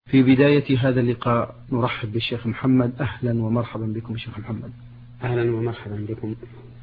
في بداية هذا اللقاء نرحب بالشيخ محمد. أهلا ومرحبا بكم شيخ محمد. أهلا ومرحبا بكم.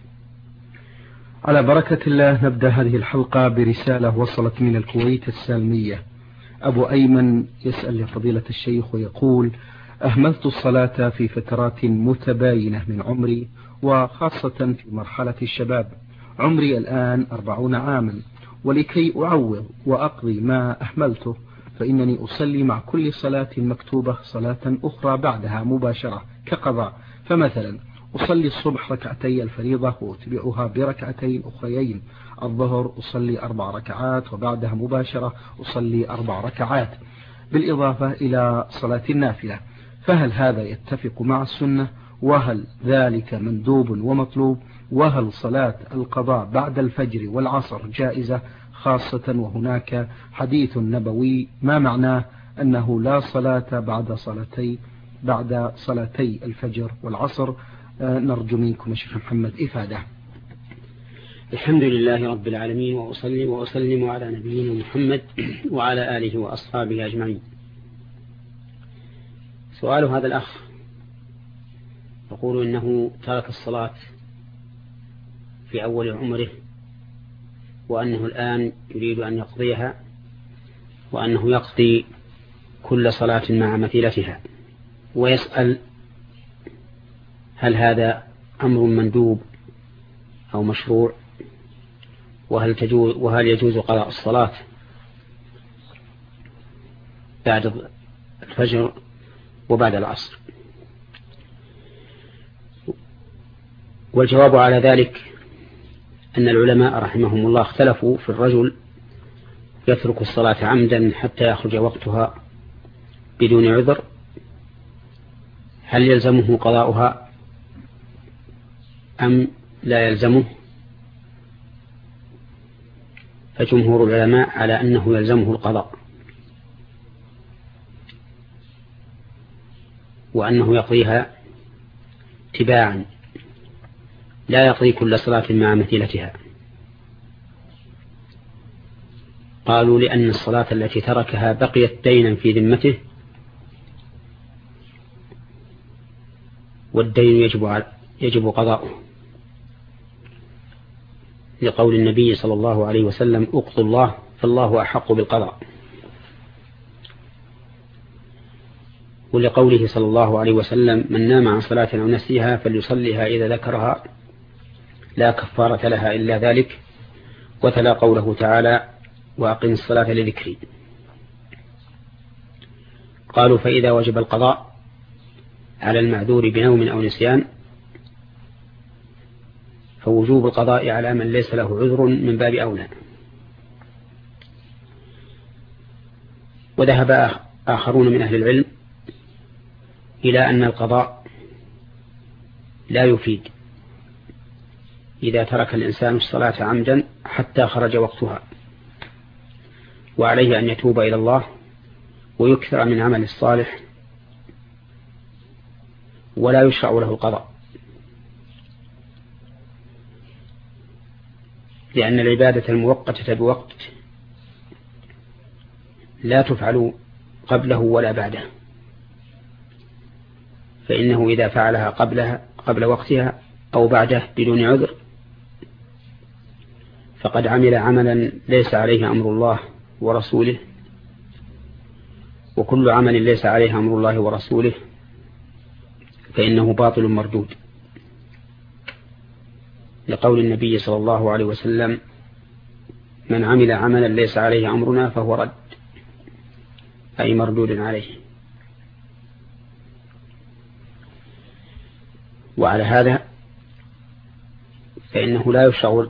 على بركة الله نبدأ هذه الحلقة برسالة وصلت من الكويت السالمية. أبو أيمن يسأل لفضيلة الشيخ ويقول: أهملت الصلاة في فترات متباينة من عمري، وخاصة في مرحلة الشباب. عمري الآن 40 عاما، ولكي أعوض وأقضي ما أهملته فإنني أصلي مع كل صلاة مكتوبة صلاة أخرى بعدها مباشرة كقضاء. فمثلا أصلي الصبح ركعتي الفريضة وأتبعها بركعتين أخريين. الظهر أصلي 4 ركعات وبعدها مباشرة أصلي 4 ركعات بالإضافة إلى صلاة النافلة. فهل هذا يتفق مع السنة؟ وهل ذلك مندوب ومطلوب؟ وهل صلاة القضاء بعد الفجر والعصر جائزة؟ خاصة وهناك حديث نبوي ما معناه أنه لا صلاة بعد صلاتي الفجر والعصر. نرجو منكم شيخ محمد إفادة. الحمد لله رب العالمين، وأصلي وأسلم على نبينا محمد وعلى آله وأصحابه أجمعين. سؤال هذا الأخ يقول إنه ترك الصلاة في أول عمره، وأنه الآن يريد أن يقضيها، وأنه يقضي كل صلاة مع مثيلتها، ويسأل هل هذا أمر مندوب أو مشروع، وهل يجوز قضاء الصلاة بعد الفجر وبعد العصر. والجواب على ذلك أن العلماء رحمهم الله اختلفوا في الرجل يترك الصلاة عمدا حتى يخرج وقتها بدون عذر، هل يلزمه قضاؤها أم لا يلزمه؟ فجمهور العلماء على أنه يلزمه القضاء، وأنه يقضيها تباعا، لا يقضي كل صلاة مع مثيلتها. قالوا لأن الصلاة التي تركها بقيت دينا في ذمته، والدين يجب قضاؤه، لقول النبي صلى الله عليه وسلم: اقضوا الله فالله أحق بالقضاء. ولقوله صلى الله عليه وسلم: من نام عن صلاة أو نسيها فليصليها إذا ذكرها لا كفارة لها إلا ذلك. وتلا قوله تعالى: وأقم الصلاة لذكري. قالوا: فإذا وجب القضاء على المعذور بنوم أو نسيان، فوجوب القضاء على من ليس له عذر من باب أولى. وذهب آخرون من أهل العلم إلى أن القضاء لا يفيد إذا ترك الإنسان الصلاة عمدا حتى خرج وقتها، وعليه أن يتوب إلى الله ويكثر من عمل الصالح، ولا يشرع له القضاء، لأن العبادة المؤقتة بوقت لا تفعل قبله ولا بعده، فإنه إذا فعلها قبل وقتها أو بعده بدون عذر فقد عمل عملا ليس عليه أمر الله ورسوله، وكل عمل ليس عليه أمر الله ورسوله فإنه باطل مردود، لقول النبي صلى الله عليه وسلم: من عمل عملا ليس عليه أمرنا فهو رد، أي مردود عليه. وعلى هذا فإنه لا يشرع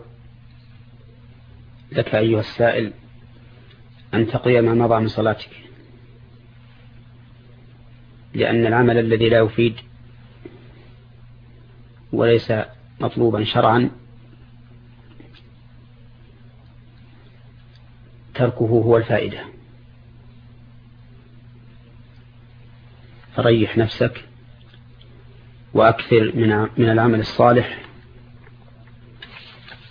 لك أيها السائل أن تقضي ما مضى من صلاتك، لأن العمل الذي لا يفيد وليس مطلوبا شرعا تركه هو الفائدة. فريح نفسك وأكثر من العمل الصالح،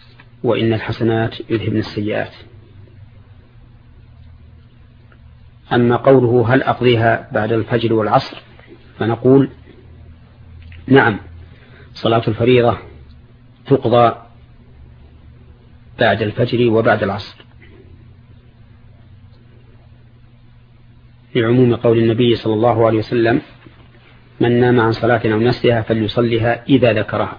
وإن الحسنات يذهبن السيئات. أما قوله هل أقضيها بعد الفجر والعصر فنقول نعم، صلاة الفريضة تقضى بعد الفجر وبعد العصر، لعموم قول النبي صلى الله عليه وسلم من نام عن صلاة أو نسيها فليصليها إذا ذكرها.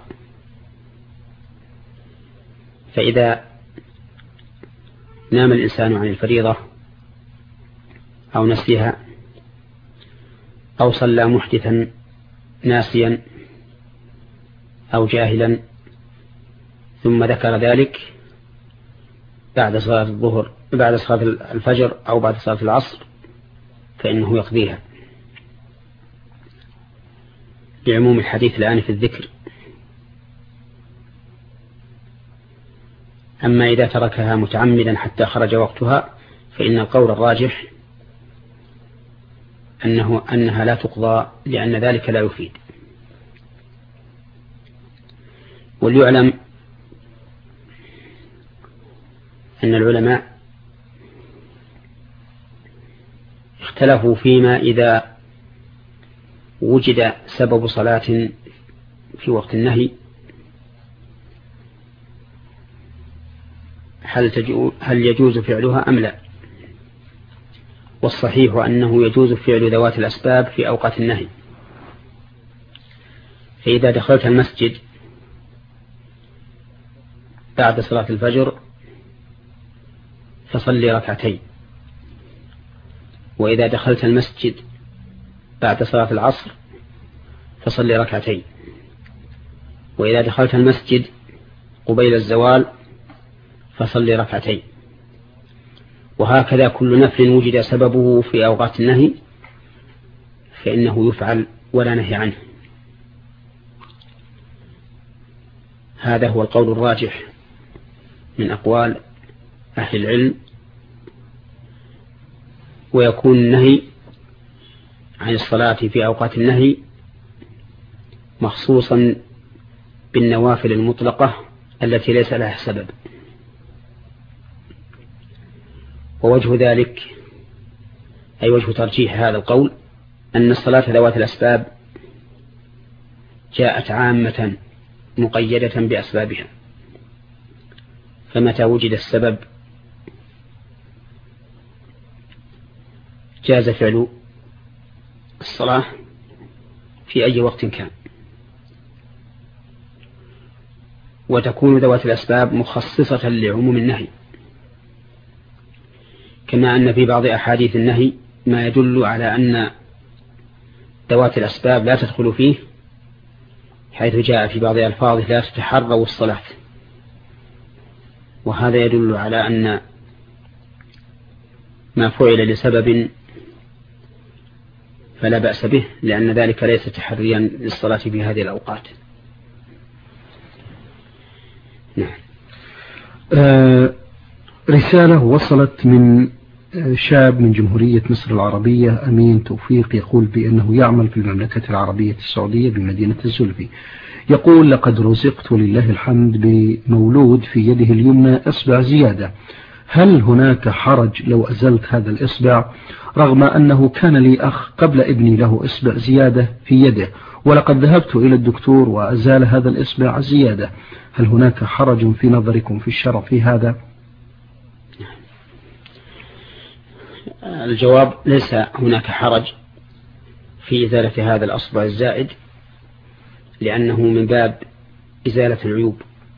فإذا نام الإنسان عن الفريضة أو نسيها أو صلى محدثا ناسيا أو جاهلا ثم ذكر ذلك بعد صلاة الظهر بعد صلاة الفجر أو بعد صلاة العصر فإنه يقضيها، لعموم الحديث الآن في الذكر. أما إذا تركها متعمدا حتى خرج وقتها فإن القول الراجح أنها لا تقضى، لأن ذلك لا يفيد. وليعلم أن العلماء اختلفوا فيما إذا وجد سبب صلاة في وقت النهي هل يجوز فعلها أم لا. والصحيح أنه يجوز فعل ذوات الأسباب في أوقات النهي. فإذا دخلت المسجد بعد صلاة الفجر فصلي ركعتين، وإذا دخلت المسجد بعد صلاة العصر فصلي ركعتين، وإذا دخلت المسجد قبيل الزوال فصلي ركعتين، وهكذا كل نفل وجد سببه في أوقات النهي فإنه يفعل ولا نهي عنه. هذا هو القول الراجح من أقوال أهل العلم. ويكون النهي عن الصلاة في أوقات النهي مخصوصا بالنوافل المطلقة التي ليس لها سبب. ووجه ذلك أي وجه ترجيح هذا القول أن الصلاة ذوات الأسباب جاءت عامة مقيدة بأسبابها، فمتى وجد السبب جاز فعل الصلاة في أي وقت كان. وتكون ذوات الأسباب مخصصة لعموم النهي، كما أن في بعض أحاديث النهي ما يدل على أن ذوات الأسباب لا تدخل فيه، حيث جاء في بعض ألفاظه لا تتحروا الصلاة، وهذا يدل على أن ما فعل لسبب فلا بأس به، لأن ذلك ليس تحريا للصلاة في هذه الأوقات. نعم. رسالة وصلت من شاب من جمهورية مصر العربية أمين توفيق، يقول بأنه يعمل في المملكة العربية السعودية بمدينة الزلفي. يقول لقد رزقت ولله الحمد بمولود في يده اليمنى إصبع زيادة، هل هناك حرج لو أزلت هذا الإصبع، رغم أنه كان لي أخ قبل ابني له إصبع زيادة في يده، ولقد ذهبت إلى الدكتور وأزال هذا الإصبع زيادة، هل هناك حرج في نظركم في الشرع في هذا؟ الجواب ليس هناك حرج في إزالة هذا الأصبع الزائد، لأنه من باب إزالة العيوب،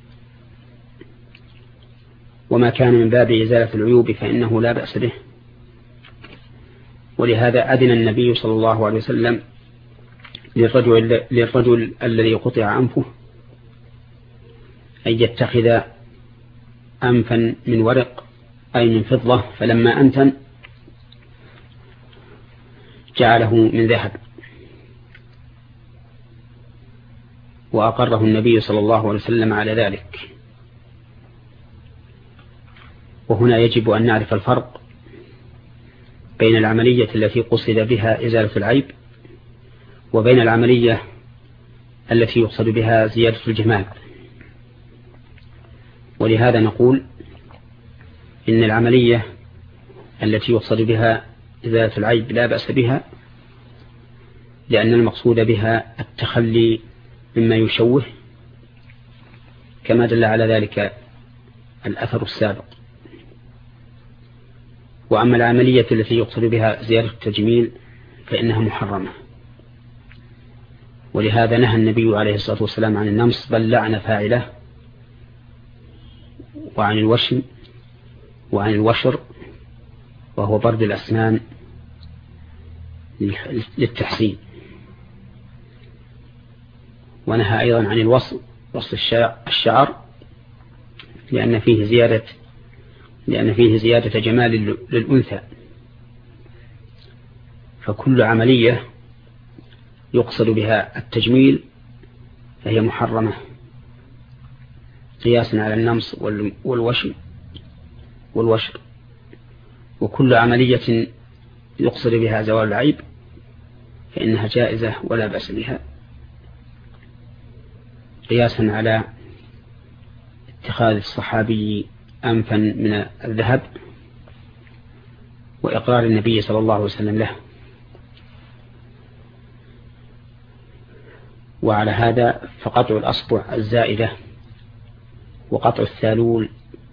وما كان من باب إزالة العيوب فإنه لا بأس به. ولهذا أذن النبي صلى الله عليه وسلم للرجل الذي قطع أنفه أن يتخذ أنفا من ورق أي من فضة، فلما أنتن جعله من ذهب، وأقره النبي صلى الله عليه وسلم على ذلك. وهنا يجب أن نعرف الفرق بين العملية التي قصد بها إزالة العيب وبين العملية التي يقصد بها زيادة الجمال. ولهذا نقول إن العملية التي يقصد بها إزالة العيب لا بأس بها، لأن المقصود بها التخلي مما يشوه، كما دل على ذلك الأثر السابق. وأما العملية التي يقصد بها زيادة التجميل فإنها محرمة، ولهذا نهى النبي عليه الصلاة والسلام عن النمص، بل لعن فاعله، وعن الوشم وعن الوشر وهو برد الأسنان للتحسين، ونهى أيضا عن الوصل الشعر لأن فيه زيادة جمال للأنثى. فكل عملية يقصد بها التجميل فهي محرمة قياسا على النمص والوشم والوشر، وكل عملية يقصد بها زوال العيب فإنها جائزة ولا بأس بها، قياسا على اتخاذ الصحابي أنفا من الذهب وإقرار النبي صلى الله عليه وسلم له. وعلى هذا فقطع الأصبع الزائدة وقطع الثالول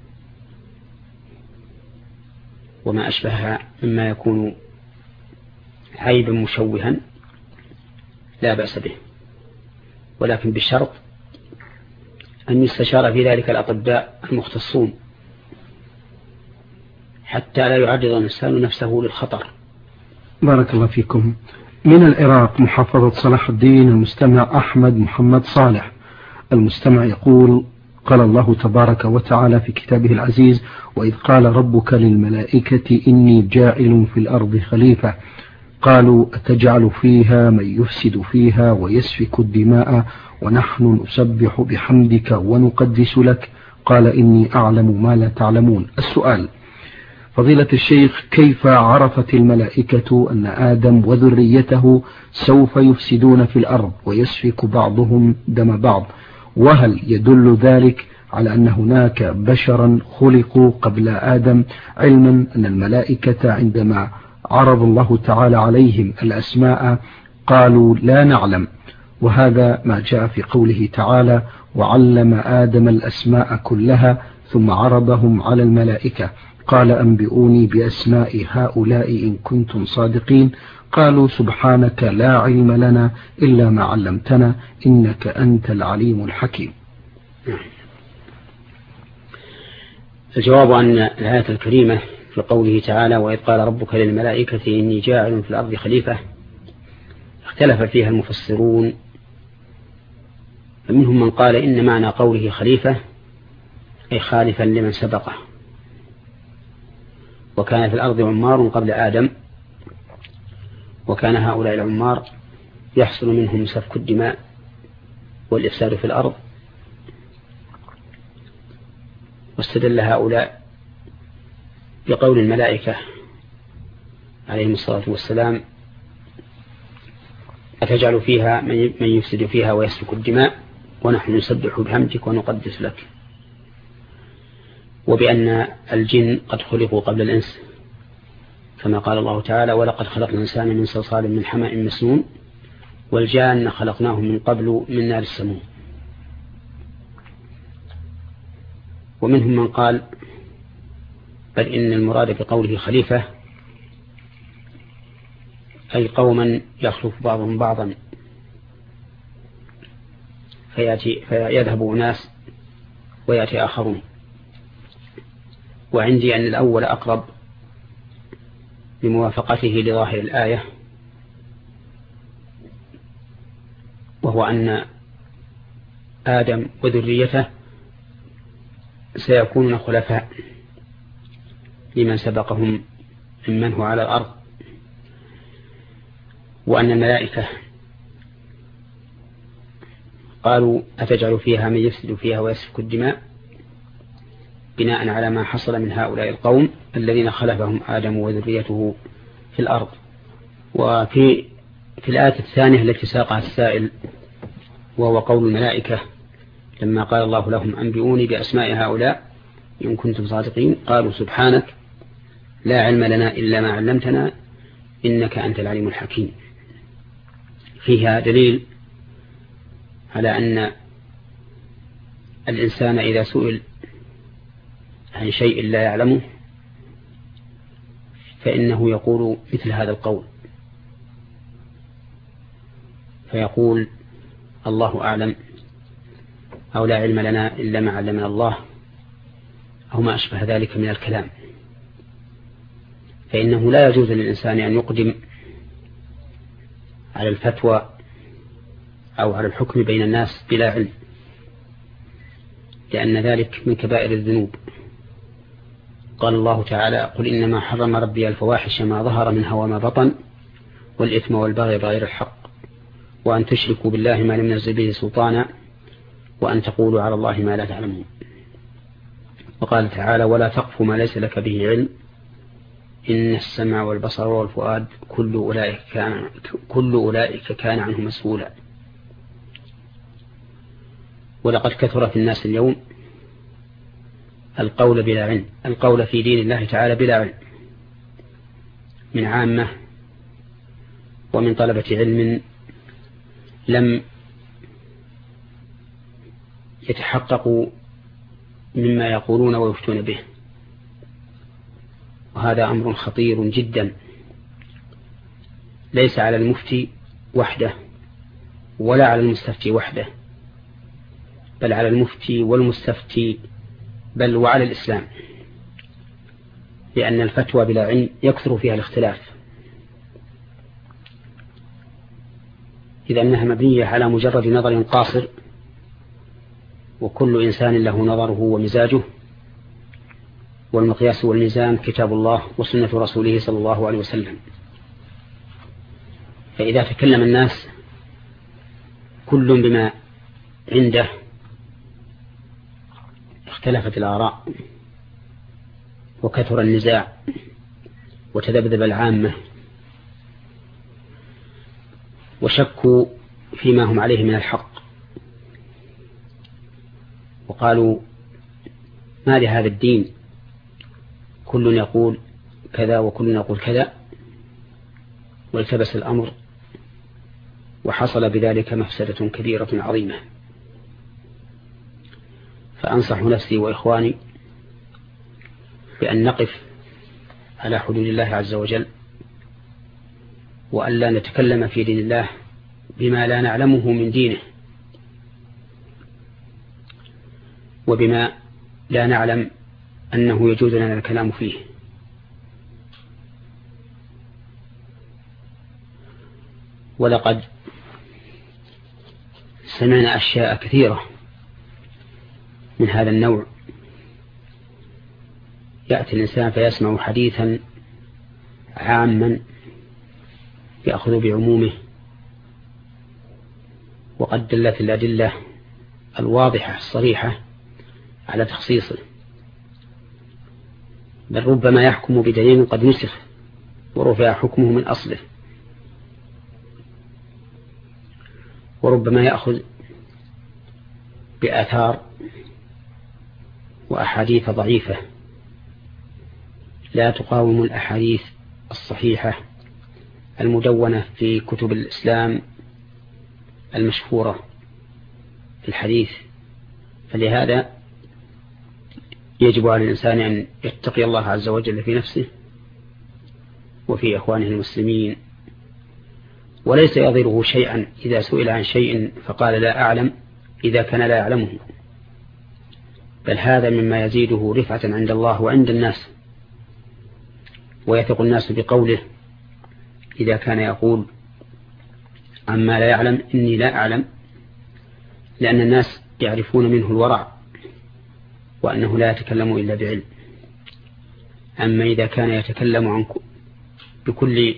وما أشبهها مما يكون عيبا مشوها لا بأس به، ولكن بشرط أن يستشار في ذلك الأطباء المختصون حتى لا يعرض الإنسان نفسه للخطر. بارك الله فيكم. من العراق محافظة صلاح الدين المستمع أحمد محمد صالح. المستمع يقول: قال الله تبارك وتعالى في كتابه العزيز: وإذ قال ربك للملائكة إني جاعل في الأرض خليفة، قالوا أتجعل فيها من يفسد فيها ويسفك الدماء ونحن نسبح بحمدك ونقدس لك، قال إني أعلم ما لا تعلمون. السؤال: فضيلة الشيخ، كيف عرفت الملائكة أن آدم وذريته سوف يفسدون في الأرض ويسفك بعضهم دم بعض؟ وهل يدل ذلك على أن هناك بشرا خلقوا قبل آدم، علما أن الملائكة عندما عرض الله تعالى عليهم الأسماء قالوا لا نعلم، وهذا ما جاء في قوله تعالى: وعلم آدم الأسماء كلها ثم عرضهم على الملائكة قال أنبئوني بأسماء هؤلاء إن كنتم صادقين، قالوا سبحانك لا علم لنا إلا ما علمتنا إنك أنت العليم الحكيم. الجواب عن الآية الكريمة في قوله تعالى: وإذ قال ربك للملائكة إني جاعل في الأرض خليفة، اختلف فيها المفسرون، فمنهم من قال إن معنى قوله خليفة أي خالفا لمن سبقه، وكان في الأرض عمار قبل آدم، وكان هؤلاء العمار يحصل منهم سفك الدماء والإفساد في الأرض، واستدل هؤلاء بقول الملائكة عليهم الصلاة والسلام: أتجعل فيها من يفسد فيها ويسفك الدماء ونحن نسبح بحمدك ونقدس لك، وبأن الجن قد خلقوا قبل الإنس، كما قال الله تعالى: ولقد خلقنا الإنسان من صلصال من حمأ مسنون والجان خلقناه من قبل من نار السموم. ومنهم من قال بل إن المراد بقوله خليفة أي قوما يخلف بعضهم بعضا، فيذهب أناس ويأتي آخرون. وعندي أن الأول أقرب بموافقته لظاهر الآية، وهو أن آدم وذريته سيكونون خلفاء لمن سبقهم ممن هو على الأرض، وأن الملائكة قالوا أتجعل فيها من يفسد فيها ويسفك الدماء بناء على ما حصل من هؤلاء القوم الذين خلفهم آدم وذريته في الأرض. وفي الآية الثانية التي ساقها السائل، وهو قول الملائكة لما قال الله لهم أنبئوني بأسماء هؤلاء إن كنتم صادقين، قالوا سبحانك لا علم لنا إلا ما علمتنا إنك أنت العليم الحكيم. فيها دليل على أن الإنسان إذا سئل عن شيء لا يعلمه فإنه يقول مثل هذا القول، فيقول الله أعلم، أو لا علم لنا إلا ما علمنا الله، أو ما أشبه ذلك من الكلام. فإنه لا يجوز للإنسان أن يقدم على الفتوى أو على الحكم بين الناس بلا علم، لأن ذلك من كبائر الذنوب. قال الله تعالى: قل إنما حرم ربي الفواحش ما ظهر منها وما بطن والإثم والبغي بغير الحق وأن تشركوا بالله ما لم ينزل به سلطانا وأن تقولوا على الله ما لا تعلمون. وقال تعالى: ولا تقف ما ليس لك به علم إن السمع والبصر والفؤاد كل أولئك كان عنه مسؤولا. ولقد كثر في الناس اليوم القول بلا علم، القول في دين الله تعالى بلا علم، من عامة ومن طلبة علم لم يتحققوا مما يقولون ويفتون به. وهذا أمر خطير جدا، ليس على المفتي وحده ولا على المستفتي وحده، بل على المفتي والمستفتي، بل وعلى الإسلام، لأن الفتوى بلا علم يكثر فيها الاختلاف، إذا أنها مبنية على مجرد نظر قاصر، وكل إنسان له نظره ومزاجه، والمقياس والميزان كتاب الله وسنة رسوله صلى الله عليه وسلم. فإذا تكلم الناس كل بما عنده اختلفت الآراء وكثر النزاع وتذبذب العامة وشكوا فيما هم عليه من الحق، وقالوا: ما لهذا الدين كل يقول كذا وكل يقول كذا، والتبس الأمر وحصل بذلك مفسدة كبيرة عظيمة. فأنصح نفسي وإخواني بأن نقف على حدود الله عز وجل، وأن لا نتكلم في دين الله بما لا نعلمه من دينه، وبما لا نعلم أنه يجوز لنا الكلام فيه. ولقد سمعنا أشياء كثيرة من هذا النوع، يأتي الإنسان فيسمع حديثا عاما يأخذ بعمومه، وقد دلت الأدلة الواضحة الصريحة على تخصيصه، بل ربما يحكم بدليل قد نسخ ورفع حكمه من أصله، وربما يأخذ بآثار وأحاديث ضعيفة لا تقاوم الأحاديث الصحيحة المدونة في كتب الإسلام المشهورة في الحديث. فلهذا يجب على الإنسان أن يتقي الله عز وجل في نفسه وفي إخوانه المسلمين، وليس يضره شيئا إذا سئل عن شيء فقال لا أعلم إذا كان لا يعلمه، بل هذا مما يزيده رفعة عند الله وعند الناس، ويثق الناس بقوله إذا كان يقول عما لا يعلم إني لا أعلم، لأن الناس يعرفون منه الورع وأنه لا يتكلم إلا بعلم. أما إذا كان يتكلم عن بكل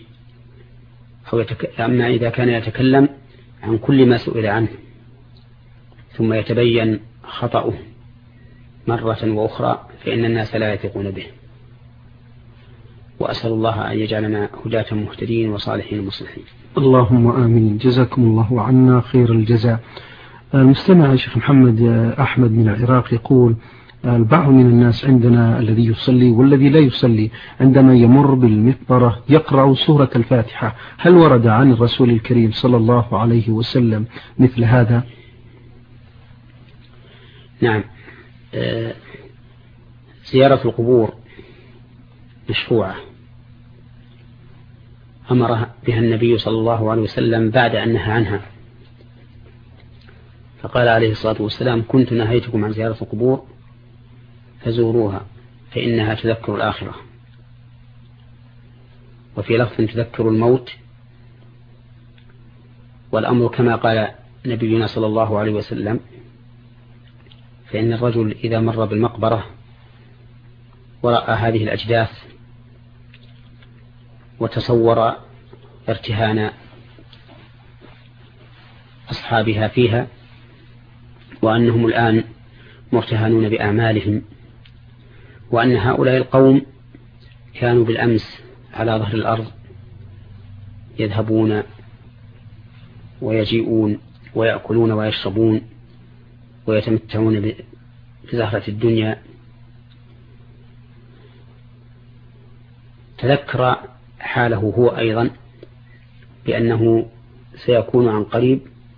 أما إذا كان يتكلم عن كل ما سئل عنه ثم يتبين خطأه مرة وأخرى فإن الناس لا يثقون به. وأسأل الله أن يجعلنا هداة مهتدين وصالحين مصلحين. اللهم آمين. جزاكم الله عنا خير الجزاء. المستمع الشيخ محمد أحمد من العراق يقول: البعض من الناس عندنا الذي يصلي والذي لا يصلي عندما يمر بالمقبرة يقرأ سورة الفاتحة، هل ورد عن الرسول الكريم صلى الله عليه وسلم مثل هذا؟ نعم، زيارة القبور مشروعة أمر بها النبي صلى الله عليه وسلم بعد أن نهى عنها، فقال عليه الصلاة والسلام: كنت نهيتكم عن زيارة القبور فزوروها فإنها تذكر الآخرة، وفي لفظ تذكر الموت. والأمر كما قال نبينا صلى الله عليه وسلم، فإن الرجل إذا مر بالمقبرة ورأى هذه الأجداث وتصور ارتهان أصحابها فيها وأنهم الآن مرتهنون بأعمالهم، وأن هؤلاء القوم كانوا بالأمس على ظهر الأرض يذهبون ويجيئون ويأكلون ويشربون ويتمتعون بزهرة الدنيا، تذكر حاله هو أيضا بأنه سيكون عن قريب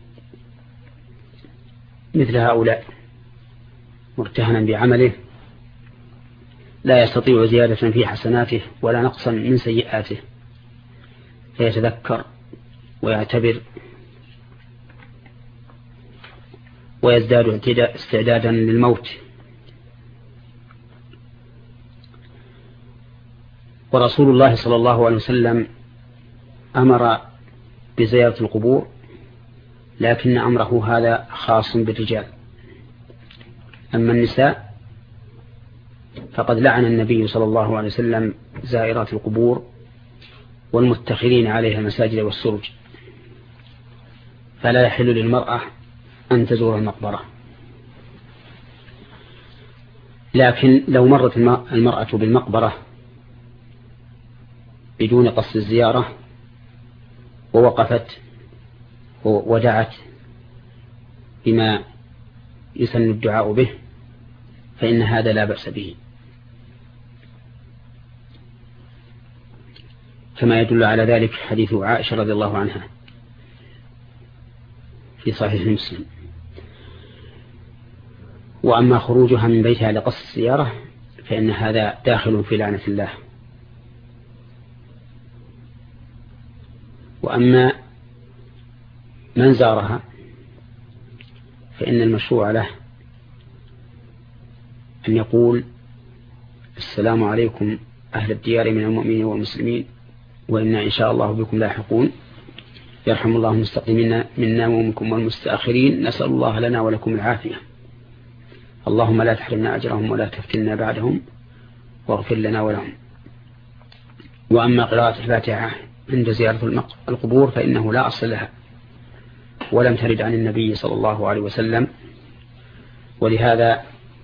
مثل هؤلاء مرتهنا بعمله لا يستطيع زيادة في حسناته ولا نقصا من سيئاته، فيتذكر ويعتبر ويزداد استعدادا للموت. ورسول الله صلى الله عليه وسلم أمر بزيارة القبور، لكن أمره هذا خاص بالرجال. أما النساء فقد لعن النبي صلى الله عليه وسلم زائرات القبور والمتخذين عليها المساجد والسرج، فلا يحل للمرأة أن تزور المقبرة. لكن لو مرت المرأة بالمقبرة بدون قصد الزيارة ووقفت ودعت بما يسن الدعاء به فإن هذا لا بأس به، كما يدل على ذلك حديث عائشة رضي الله عنها في صحيح مسلم. وأما خروجها من بيتها لقصد الزيارة فإن هذا داخل في لعنة الله. وأما من زارها فإن المشروع له أن يقول: السلام عليكم أهل الديار من المؤمنين والمسلمين وإنا إن شاء الله بكم لاحقون، يرحم الله المستقدمين منا ومنكم والمستأخرين، نسأل الله لنا ولكم العافية، اللهم لا تحرمنا أجرهم ولا تفتنا بعدهم واغفر لنا ولهم. وأما قراءة الفاتحة عند زيارة القبور فإنه لا أصل لها ولم ترد عن النبي صلى الله عليه وسلم، ولهذا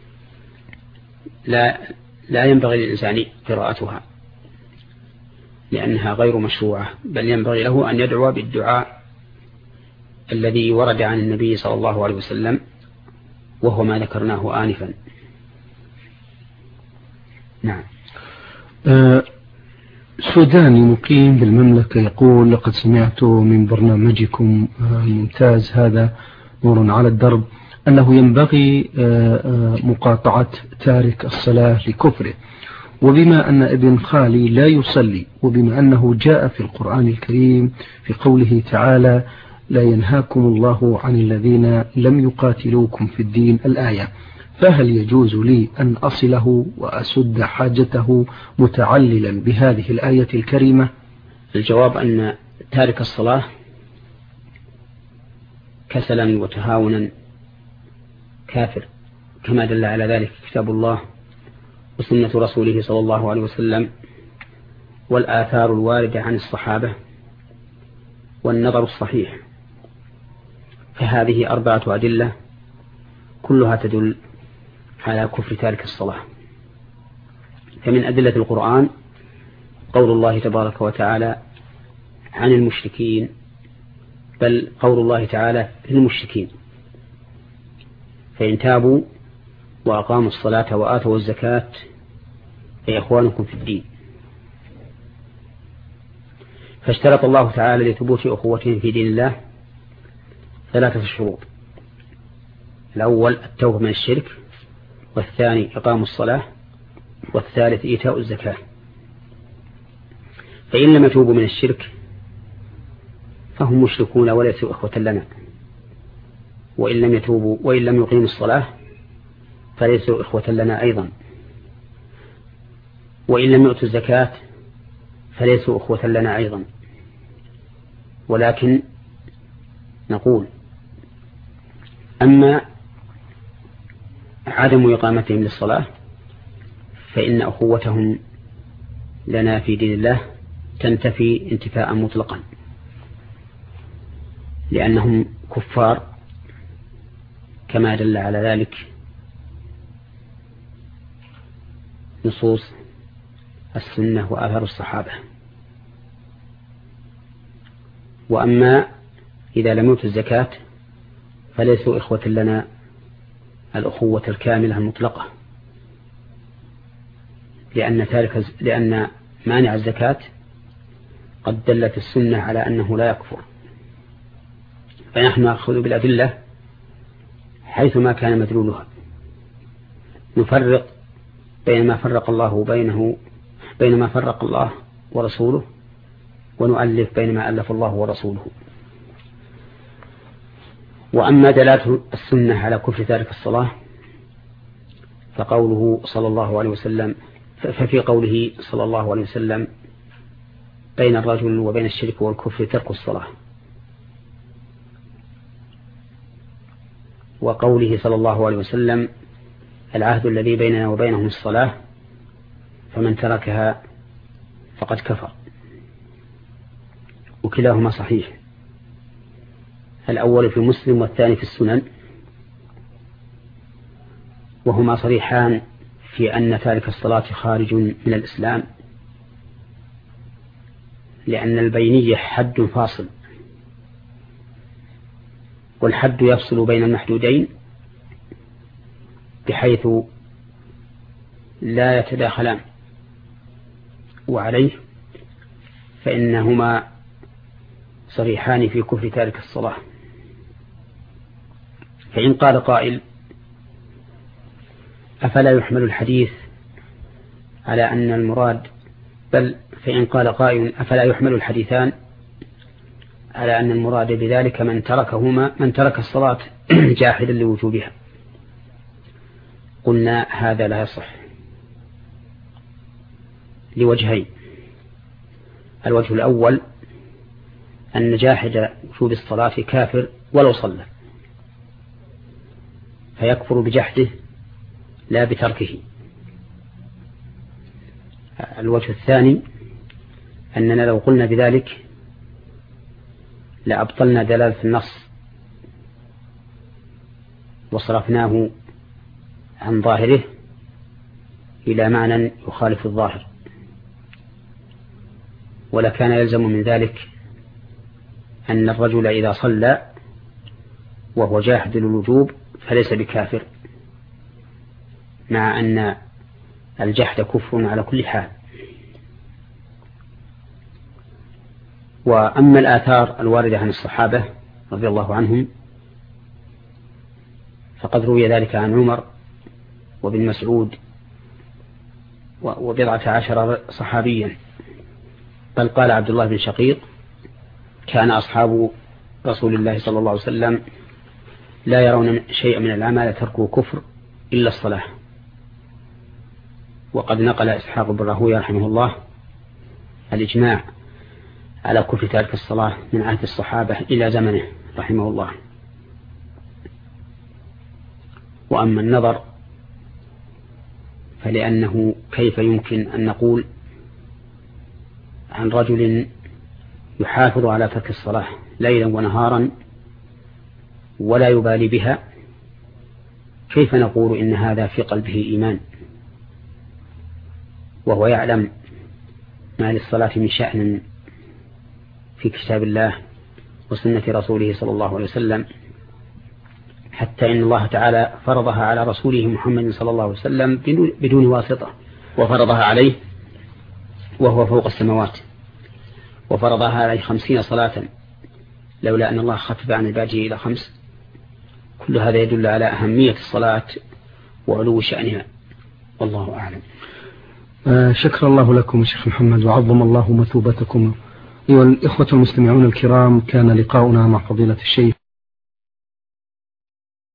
لا ينبغي للإنسان قراءتها لأنها غير مشروعة، بل ينبغي له أن يدعو بالدعاء الذي ورد عن النبي صلى الله عليه وسلم وهو ما ذكرناه آنفا. نعم. سوداني مقيم بالمملكة يقول: لقد سمعت من برنامجكم الممتاز هذا نور على الدرب أنه ينبغي مقاطعة تارك الصلاة لكفره، وبما أن ابن خالي لا يصلي، وبما أنه جاء في القرآن الكريم في قوله تعالى: لا ينهاكم الله عن الذين لم يقاتلوكم في الدين الآية، فهل يجوز لي أن أصله وأسد حاجته متعللا بهذه الآية الكريمة؟ الجواب أن تارك الصلاة كسلا وتهاونا كافر، كما دل على ذلك كتاب الله وسنة رسوله صلى الله عليه وسلم والآثار الواردة عن الصحابة والنظر الصحيح. فهذه 4 أدلة كلها تدل على كفر تارك الصلاة. فمن أدلة القرآن قول الله تبارك وتعالى عن المشركين، بل قول الله تعالى في المشركين: فإن تابوا وأقاموا الصلاة وآتوا الزكاة فإخوانكم في الدين. فاشترط الله تعالى لثبوت أخوتهم في دين الله 3 شروط: الأول التوبة من الشرك، والثاني إقام الصلاة، والثالث إيتاء الزكاة. فإن لم يتوبوا من الشرك فهم مشركون وليسوا إخوة لنا، وإن لم يتوبوا وإن لم يقيموا الصلاة فليسوا إخوة لنا أيضا، وإن لم يؤتوا الزكاة فليسوا إخوة لنا أيضا. ولكن نقول: أما عدم إقامتهم للصلاة فإن أخوتهم لنا في دين الله تنتفي انتفاء مطلقا، لأنهم كفار كما دل على ذلك نصوص السنة وآثار الصحابة. وأما إذا لم يؤتوا الزكاة فليسوا إخوة لنا الأخوة الكاملة المطلقة، لأن مانع الزكاة قد دلت السنة على أنه لا يكفر، فنحن نأخذ بالأدلة حيثما كان مدلولها، نفرق بين ما فرق الله ورسوله، ونؤلف بين ما ألف الله ورسوله. وأما دلالة السنة على كفر تارك الصلاة فقوله صلى الله عليه وسلم ففي قوله صلى الله عليه وسلم: بين الرجل وبين الشرك والكفر ترك الصلاة، وقوله صلى الله عليه وسلم: العهد الذي بيننا وبينهم الصلاة فمن تركها فقد كفر. وكلاهما صحيح، الأول في مسلم والثاني في السنن، وهما صريحان في أن تارك الصلاة خارج من الإسلام، لأن البينية حد فاصل، والحد يفصل بين المحدودين بحيث لا يتداخلان، وعليه فإنهما صريحان في كفر تارك الصلاة. فإن قال قائل: أفلا يحمل الحديث على أن المراد فإن قال قائل: أفلا يحمل الحديثان على أن المراد بذلك من ترك الصلاة جاحدا لوجوبها؟ قلنا: هذا لا يصح لوجهين: الوجه الأول أن جاحد وجوب الصلاة كافر ولو صلى، فيكفر بجحده لا بتركه. الوجه الثاني أننا لو قلنا بذلك لأبطلنا دلالة النص وصرفناه عن ظاهره إلى معنى يخالف الظاهر، ولكان يلزم من ذلك أن الرجل إذا صلى وهو جاحد للوجوب فليس بكافر، مع أن الجحد كفر على كل حال. وأما الآثار الواردة عن الصحابة رضي الله عنهم فقد روي ذلك عن عمر وابن مسعود و19 صحابيا، بل قال عبد الله بن شقيق: كان أصحاب رسول الله صلى الله عليه وسلم لا يرون شيئا من العمل تركه كفر إلا الصلاة. وقد نقل إسحاق بن راهويه رحمه الله الإجماع على كفر تارك الصلاة من عهد الصحابة إلى زمنه رحمه الله. وأما النظر فلأنه كيف يمكن أن نقول عن رجل يحافظ على ترك الصلاة ليلا ونهارا ولا يبالي بها، كيف نقول إن هذا في قلبه إيمان وهو يعلم ما للصلاة من شأن في كتاب الله وسنة رسوله صلى الله عليه وسلم، حتى إن الله تعالى فرضها على رسوله محمد صلى الله عليه وسلم بدون واسطة، وفرضها عليه وهو فوق السماوات، وفرضها عليه 50 صلاة لولا أن الله خفف عن عباده إلى 5. كل هذا يدل على أهمية الصلاة وعلو شأنها، والله أعلم. شكر الله لكم شيخ محمد وعظم الله مثوبتكم. أيها الإخوة المستمعون الكرام، كان لقاؤنا مع فضيلة الشيخ